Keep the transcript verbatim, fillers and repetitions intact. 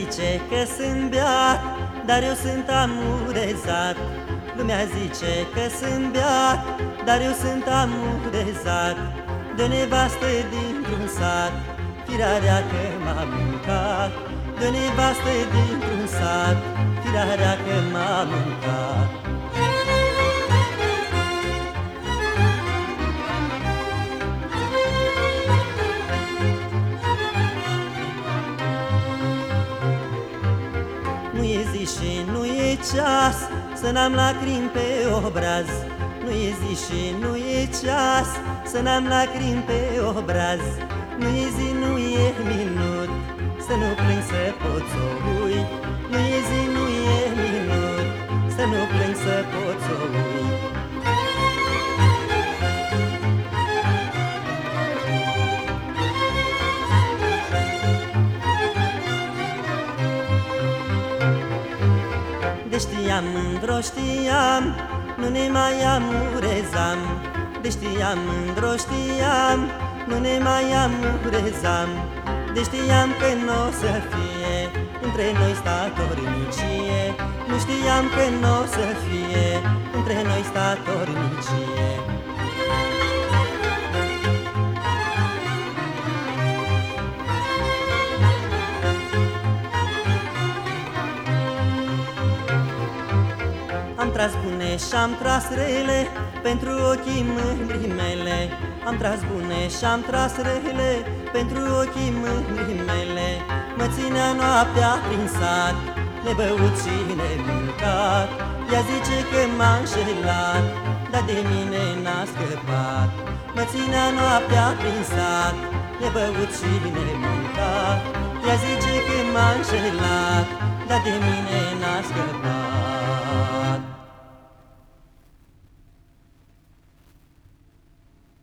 zice că sunt beat, dar eu sunt amurezat. Lumea zice că sunt beat, dar eu sunt amurezat. De nevastă dintr-un sat, firarea că m-a mâncat. De nevastă dintr-un sat, firarea că m-a mâncat. Nu e zi și nu e ceas să n-am lacrimi pe obraz. Nu e zi și nu e ceas să n-am lacrimi pe obraz. Nu e zi, nu e minut să nu plâng, să pot să uit. Nu e zi, nu e minut să nu plâng, să pot să uit. De știam, mândro știam, nu ne mai amurezam. De știam, mândro știam, nu ne mai amurezam. De știam că n-o să fie între noi statornicie. Nu știam că n-o să fie între noi statornicie. Am tras bune și-am tras rele pentru ochii mândrii mele. Am tras bune și-am tras rele pentru ochii mândrii mele. Mă ținea noaptea prin sat, nebăut și nemâncat. Ea zice că m-a înșelat, dar de mine n-a scăpat. Mă ținea noaptea prin sat, nebăut și nemâncat. Ea zice că m-a înșelat, dar de mine n-a scăpat.